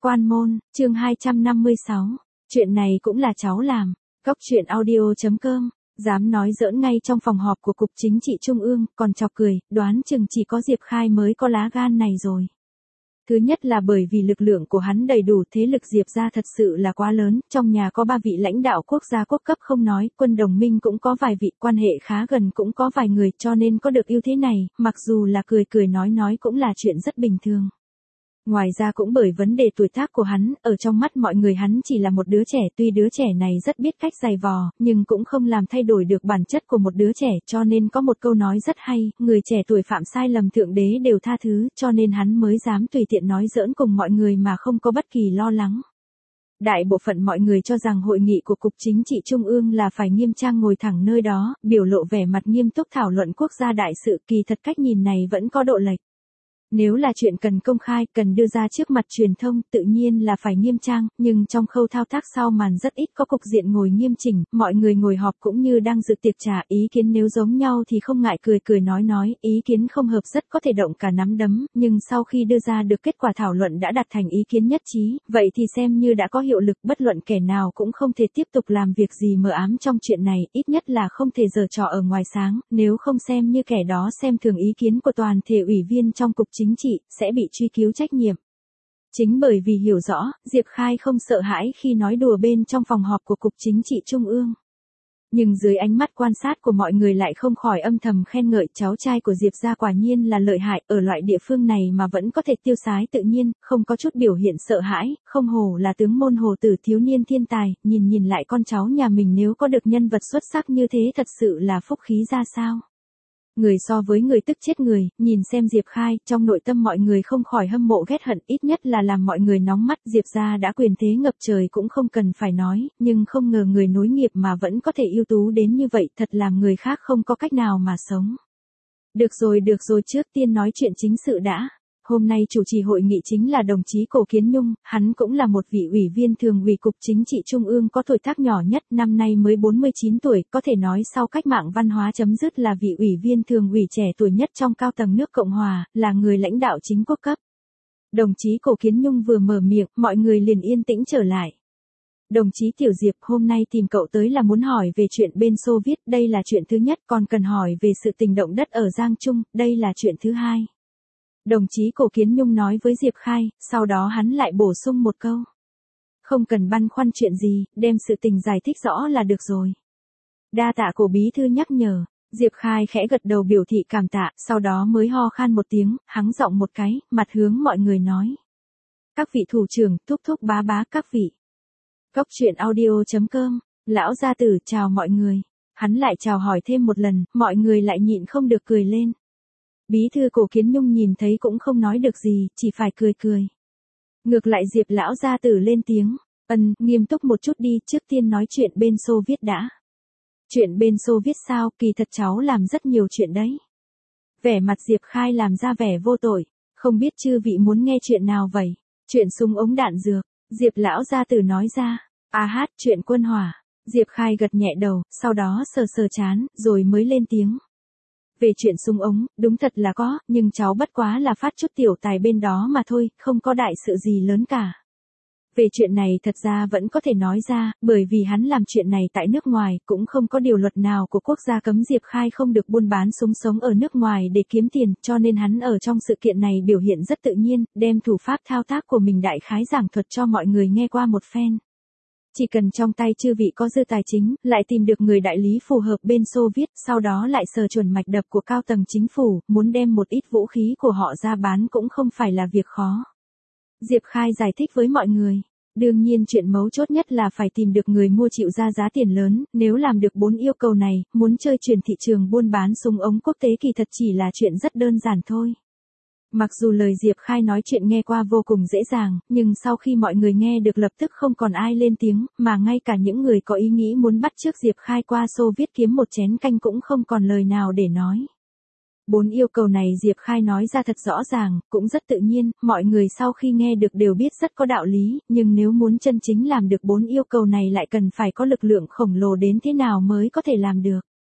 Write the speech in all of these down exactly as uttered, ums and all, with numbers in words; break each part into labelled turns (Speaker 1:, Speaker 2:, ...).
Speaker 1: Quan môn, chương hai trăm năm mươi sáu. Chuyện này cũng là cháu làm. Góc truyện audio chấm com. Dám nói giỡn ngay trong phòng họp của Cục Chính trị Trung ương, còn chọc cười, đoán chừng chỉ có Diệp Khai mới có lá gan này rồi. Thứ nhất là bởi vì lực lượng của hắn đầy đủ, thế lực Diệp gia thật sự là quá lớn, trong nhà có ba vị lãnh đạo quốc gia quốc cấp không nói, quân đồng minh cũng có vài vị, quan hệ khá gần cũng có vài người, cho nên có được ưu thế này, mặc dù là cười cười nói nói cũng là chuyện rất bình thường. Ngoài ra cũng bởi vấn đề tuổi tác của hắn, ở trong mắt mọi người hắn chỉ là một đứa trẻ, tuy đứa trẻ này rất biết cách giày vò, nhưng cũng không làm thay đổi được bản chất của một đứa trẻ, cho nên có một câu nói rất hay, người trẻ tuổi phạm sai lầm thượng đế đều tha thứ, cho nên hắn mới dám tùy tiện nói giỡn cùng mọi người mà không có bất kỳ lo lắng. Đại bộ phận mọi người cho rằng hội nghị của Cục Chính trị Trung ương là phải nghiêm trang ngồi thẳng nơi đó, biểu lộ vẻ mặt nghiêm túc thảo luận quốc gia đại sự, kỳ thật cách nhìn này vẫn có độ lệch. Nếu là chuyện cần công khai, cần đưa ra trước mặt truyền thông, tự nhiên là phải nghiêm trang, nhưng trong khâu thao tác sau màn rất ít có cục diện ngồi nghiêm chỉnh, mọi người ngồi họp cũng như đang dự tiệc trà, ý kiến nếu giống nhau thì không ngại cười cười nói nói, ý kiến không hợp rất có thể động cả nắm đấm, nhưng sau khi đưa ra được kết quả thảo luận đã đạt thành ý kiến nhất trí, vậy thì xem như đã có hiệu lực, bất luận kẻ nào cũng không thể tiếp tục làm việc gì mờ ám trong chuyện này, ít nhất là không thể giở trò ở ngoài sáng, nếu không xem như kẻ đó xem thường ý kiến của toàn thể ủy viên trong Cục Chính trị, sẽ bị truy cứu trách nhiệm. Chính bởi vì hiểu rõ, Diệp Khai không sợ hãi khi nói đùa bên trong phòng họp của Cục Chính trị Trung ương. Nhưng dưới ánh mắt quan sát của mọi người lại không khỏi âm thầm khen ngợi cháu trai của Diệp gia quả nhiên là lợi hại, ở loại địa phương này mà vẫn có thể tiêu sái tự nhiên, không có chút biểu hiện sợ hãi, không hổ là tướng môn hồ tử thiếu niên thiên tài, nhìn nhìn lại con cháu nhà mình nếu có được nhân vật xuất sắc như thế thật sự là phúc khí ra sao. Người so với người tức chết người, nhìn xem Diệp Khai, trong nội tâm mọi người không khỏi hâm mộ ghét hận, ít nhất là làm mọi người nóng mắt, Diệp gia đã quyền thế ngập trời cũng không cần phải nói, nhưng không ngờ người nối nghiệp mà vẫn có thể ưu tú đến như vậy, thật làm người khác không có cách nào mà sống. Được rồi được rồi, trước tiên nói chuyện chính sự đã. Hôm nay chủ trì hội nghị chính là đồng chí Cổ Kiến Nhung, hắn cũng là một vị ủy viên thường ủy Cục Chính trị Trung ương có tuổi tác nhỏ nhất, năm nay mới bốn mươi chín tuổi, có thể nói sau cách mạng văn hóa chấm dứt là vị ủy viên thường ủy trẻ tuổi nhất trong cao tầng nước Cộng Hòa, là người lãnh đạo chính quốc cấp. Đồng chí Cổ Kiến Nhung vừa mở miệng, mọi người liền yên tĩnh trở lại. Đồng chí Tiểu Diệp, hôm nay tìm cậu tới là muốn hỏi về chuyện bên Xô Viết, đây là chuyện thứ nhất, còn cần hỏi về sự tình động đất ở Giang Trung, đây là chuyện thứ hai. Đồng chí Cổ Kiến Nhung nói với Diệp Khai, sau đó hắn lại bổ sung một câu. Không cần băn khoăn chuyện gì, đem sự tình giải thích rõ là được rồi. Đa tạ Cổ bí thư nhắc nhở, Diệp Khai khẽ gật đầu biểu thị cảm tạ, sau đó mới ho khan một tiếng, hắng giọng một cái, mặt hướng mọi người nói. Các vị thủ trưởng, thúc thúc bá bá các vị. Góc truyện audio chấm com, lão gia tử chào mọi người. Hắn lại chào hỏi thêm một lần, mọi người lại nhịn không được cười lên. Bí thư Cổ Kiến Nhung nhìn thấy cũng không nói được gì, chỉ phải cười cười. Ngược lại Diệp lão gia tử lên tiếng, ân, nghiêm túc một chút đi, trước tiên nói chuyện bên Xô Viết đã. Chuyện bên Xô Viết sao, kỳ thật cháu làm rất nhiều chuyện đấy. Vẻ mặt Diệp Khai làm ra vẻ vô tội, không biết chư vị muốn nghe chuyện nào vậy? Chuyện súng ống đạn dược, Diệp lão gia tử nói ra, à hát, chuyện quân hỏa. Diệp Khai gật nhẹ đầu, sau đó sờ sờ chán, rồi mới lên tiếng. Về chuyện súng ống, đúng thật là có, nhưng cháu bất quá là phát chút tiểu tài bên đó mà thôi, không có đại sự gì lớn cả. Về chuyện này thật ra vẫn có thể nói ra, bởi vì hắn làm chuyện này tại nước ngoài, cũng không có điều luật nào của quốc gia cấm Diệp Khai không được buôn bán súng sống ở nước ngoài để kiếm tiền, cho nên hắn ở trong sự kiện này biểu hiện rất tự nhiên, đem thủ pháp thao tác của mình đại khái giảng thuật cho mọi người nghe qua một phen. Chỉ cần trong tay chư vị có dư tài chính, lại tìm được người đại lý phù hợp bên Xô Viết, sau đó lại sờ chuẩn mạch đập của cao tầng chính phủ, muốn đem một ít vũ khí của họ ra bán cũng không phải là việc khó. Diệp Khai giải thích với mọi người. Đương nhiên chuyện mấu chốt nhất là phải tìm được người mua chịu ra giá tiền lớn, nếu làm được bốn yêu cầu này, muốn chơi chuyển thị trường buôn bán súng ống quốc tế kỳ thật chỉ là chuyện rất đơn giản thôi. Mặc dù lời Diệp Khai nói chuyện nghe qua vô cùng dễ dàng, nhưng sau khi mọi người nghe được lập tức không còn ai lên tiếng, mà ngay cả những người có ý nghĩ muốn bắt chước Diệp Khai qua Xô Viết kiếm một chén canh cũng không còn lời nào để nói. Bốn yêu cầu này Diệp Khai nói ra thật rõ ràng, cũng rất tự nhiên, mọi người sau khi nghe được đều biết rất có đạo lý, nhưng nếu muốn chân chính làm được bốn yêu cầu này lại cần phải có lực lượng khổng lồ đến thế nào mới có thể làm được.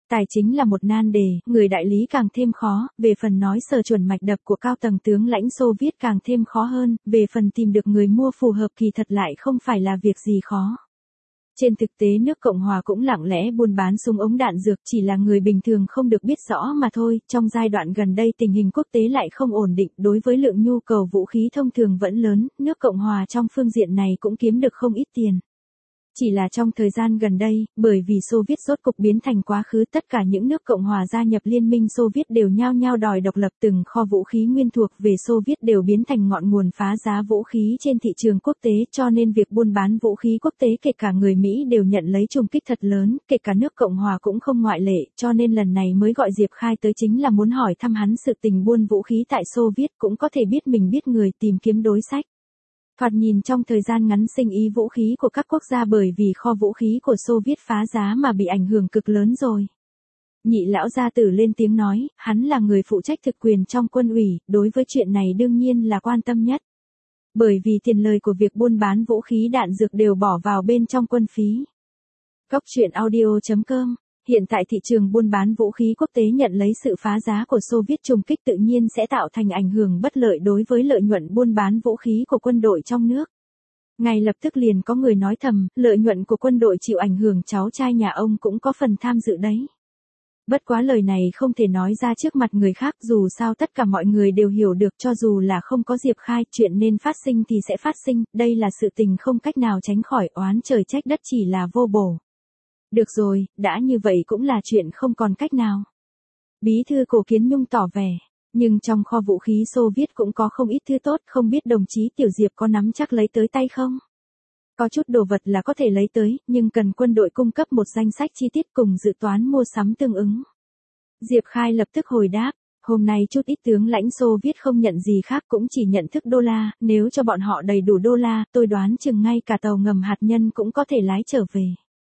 Speaker 1: Tài chính là một nan đề, người đại lý càng thêm khó, về phần nói sở chuẩn mạch đập của cao tầng tướng lãnh Xô Viết càng thêm khó hơn, về phần tìm được người mua phù hợp kỳ thật lại không phải là việc gì khó. Trên thực tế nước Cộng Hòa cũng lặng lẽ buôn bán súng ống đạn dược, chỉ là người bình thường không được biết rõ mà thôi. Trong giai đoạn gần đây tình hình quốc tế lại không ổn định, đối với lượng nhu cầu vũ khí thông thường vẫn lớn, nước Cộng Hòa trong phương diện này cũng kiếm được không ít tiền. Chỉ là trong thời gian gần đây, bởi vì Xô Viết rốt cục biến thành quá khứ, tất cả những nước Cộng hòa gia nhập Liên minh Xô Viết đều nhao nhao đòi độc lập, từng kho vũ khí nguyên thuộc về Xô Viết đều biến thành ngọn nguồn phá giá vũ khí trên thị trường quốc tế, cho nên việc buôn bán vũ khí quốc tế kể cả người Mỹ đều nhận lấy trùng kích thật lớn, kể cả nước Cộng hòa cũng không ngoại lệ, cho nên lần này mới gọi Diệp Khai tới chính là muốn hỏi thăm hắn sự tình buôn vũ khí tại Xô Viết, cũng có thể biết mình biết người tìm kiếm đối sách. Thoạt nhìn trong thời gian ngắn sinh ý vũ khí của các quốc gia bởi vì kho vũ khí của Xô Viết phá giá mà bị ảnh hưởng cực lớn rồi. Nhị lão gia tử lên tiếng nói, hắn là người phụ trách thực quyền trong quân ủy, đối với chuyện này đương nhiên là quan tâm nhất. Bởi vì tiền lời của việc buôn bán vũ khí đạn dược đều bỏ vào bên trong quân phí. Góc truyện audio chấm com. Hiện tại thị trường buôn bán vũ khí quốc tế nhận lấy sự phá giá của Xô Viết trùng kích tự nhiên sẽ tạo thành ảnh hưởng bất lợi đối với lợi nhuận buôn bán vũ khí của quân đội trong nước. Ngay lập tức liền có người nói thầm, lợi nhuận của quân đội chịu ảnh hưởng, cháu trai nhà ông cũng có phần tham dự đấy. Bất quá lời này không thể nói ra trước mặt người khác, dù sao tất cả mọi người đều hiểu được, cho dù là không có Diệp Khai, chuyện nên phát sinh thì sẽ phát sinh, đây là sự tình không cách nào tránh khỏi, oán trời trách đất chỉ là vô bổ. Được rồi, đã như vậy cũng là chuyện không còn cách nào. Bí thư Cổ Kiến Nhung tỏ vẻ, nhưng trong kho vũ khí Xô Viết cũng có không ít thứ tốt, không biết đồng chí Tiểu Diệp có nắm chắc lấy tới tay không? Có chút đồ vật là có thể lấy tới, nhưng cần quân đội cung cấp một danh sách chi tiết cùng dự toán mua sắm tương ứng. Diệp Khai lập tức hồi đáp, hôm nay chút ít tướng lãnh Xô Viết không nhận gì khác, cũng chỉ nhận thức đô la, nếu cho bọn họ đầy đủ đô la, tôi đoán chừng ngay cả tàu ngầm hạt nhân cũng có thể lái trở về.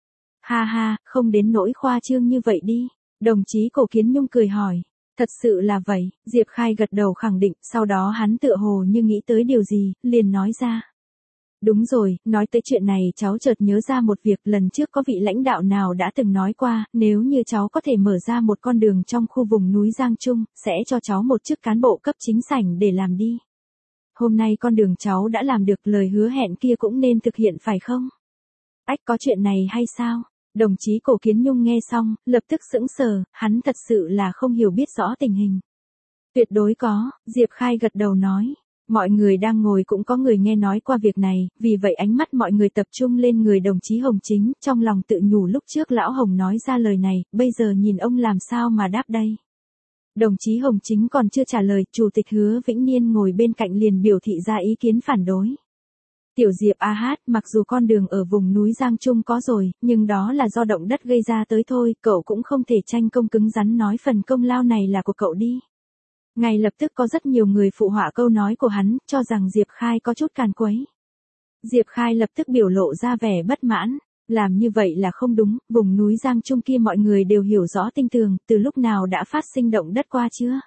Speaker 1: Ha ha, không đến nỗi khoa trương như vậy đi. Đồng chí Cổ Kiến Nhung cười hỏi. Thật sự là vậy, Diệp Khai gật đầu khẳng định, sau đó hắn tựa hồ như nghĩ tới điều gì, liền nói ra. Đúng rồi, nói tới chuyện này cháu chợt nhớ ra một việc, lần trước có vị lãnh đạo nào đã từng nói qua, nếu như cháu có thể mở ra một con đường trong khu vùng núi Giang Trung, sẽ cho cháu một chức cán bộ cấp chính sảnh để làm đi. Hôm nay con đường cháu đã làm được, lời hứa hẹn kia cũng nên thực hiện phải không? Ách, có chuyện này hay sao? Đồng chí Cổ Kiến Nhung nghe xong, lập tức sững sờ, hắn thật sự là không hiểu biết rõ tình hình. Tuyệt đối có, Diệp Khai gật đầu nói. Mọi người đang ngồi cũng có người nghe nói qua việc này, vì vậy ánh mắt mọi người tập trung lên người đồng chí Hồng Chính, trong lòng tự nhủ lúc trước lão Hồng nói ra lời này, bây giờ nhìn ông làm sao mà đáp đây. Đồng chí Hồng Chính còn chưa trả lời, Chủ tịch Hứa Vĩnh Niên ngồi bên cạnh liền biểu thị ra ý kiến phản đối. Tiểu Diệp a hát, mặc dù con đường ở vùng núi Giang Trung có rồi, nhưng đó là do động đất gây ra tới thôi, cậu cũng không thể tranh công cứng rắn nói phần công lao này là của cậu đi. Ngay lập tức có rất nhiều người phụ họa câu nói của hắn, cho rằng Diệp Khai có chút càn quấy. Diệp Khai lập tức biểu lộ ra vẻ bất mãn, làm như vậy là không đúng, vùng núi Giang Trung kia mọi người đều hiểu rõ tinh tường, từ lúc nào đã phát sinh động đất qua chưa?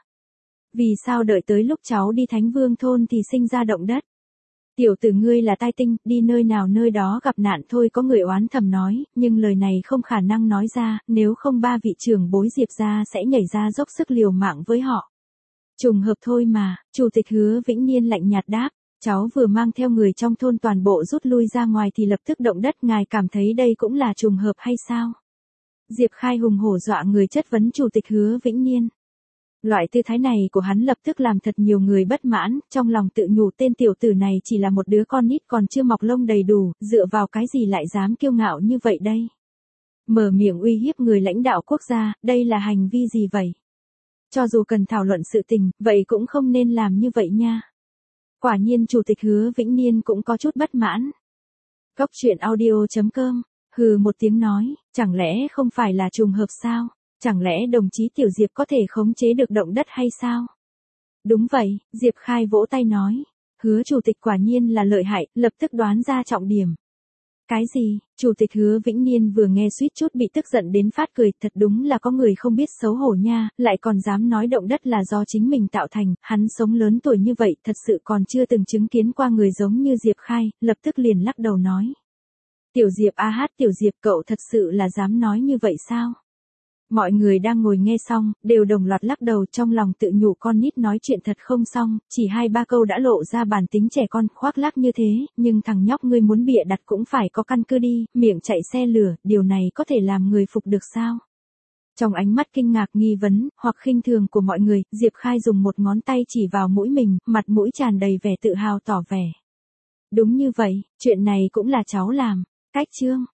Speaker 1: Vì sao đợi tới lúc cháu đi Thánh Vương thôn thì sinh ra động đất? Tiểu tử ngươi là tai tinh, đi nơi nào nơi đó gặp nạn thôi, có người oán thầm nói, nhưng lời này không khả năng nói ra, nếu không ba vị trưởng bối Diệp gia sẽ nhảy ra dốc sức liều mạng với họ. Trùng hợp thôi mà, Chủ tịch Hứa Vĩnh Niên lạnh nhạt đáp, cháu vừa mang theo người trong thôn toàn bộ rút lui ra ngoài thì lập tức động đất, ngài cảm thấy đây cũng là trùng hợp hay sao? Diệp Khai hùng hổ dọa người chất vấn Chủ tịch Hứa Vĩnh Niên. Loại tư thái này của hắn lập tức làm thật nhiều người bất mãn, trong lòng tự nhủ tên tiểu tử này chỉ là một đứa con nít còn chưa mọc lông đầy đủ, dựa vào cái gì lại dám kiêu ngạo như vậy đây? Mở miệng uy hiếp người lãnh đạo quốc gia, đây là hành vi gì vậy? Cho dù cần thảo luận sự tình, vậy cũng không nên làm như vậy nha. Quả nhiên Chủ tịch Hứa Vĩnh Niên cũng có chút bất mãn. Góc truyện audio chấm com, hừ một tiếng nói, chẳng lẽ không phải là trùng hợp sao? Chẳng lẽ đồng chí Tiểu Diệp có thể khống chế được động đất hay sao? Đúng vậy, Diệp Khai vỗ tay nói. Hứa Chủ tịch quả nhiên là lợi hại, lập tức đoán ra trọng điểm. Cái gì? Chủ tịch Hứa Vĩnh Niên vừa nghe suýt chút bị tức giận đến phát cười, thật đúng là có người không biết xấu hổ nha, lại còn dám nói động đất là do chính mình tạo thành, hắn sống lớn tuổi như vậy, thật sự còn chưa từng chứng kiến qua người giống như Diệp Khai, lập tức liền lắc đầu nói. Tiểu Diệp a hát, Tiểu Diệp cậu thật sự là dám nói như vậy sao? Mọi người đang ngồi nghe xong, đều đồng loạt lắc đầu trong lòng tự nhủ con nít nói chuyện thật không xong, chỉ hai ba câu đã lộ ra bản tính trẻ con, khoác lác như thế, nhưng thằng nhóc ngươi muốn bịa đặt cũng phải có căn cứ đi, miệng chạy xe lửa, điều này có thể làm người phục được sao? Trong ánh mắt kinh ngạc nghi vấn, hoặc khinh thường của mọi người, Diệp Khai dùng một ngón tay chỉ vào mũi mình, mặt mũi tràn đầy vẻ tự hào tỏ vẻ. Đúng như vậy, chuyện này cũng là cháu làm. Cách chương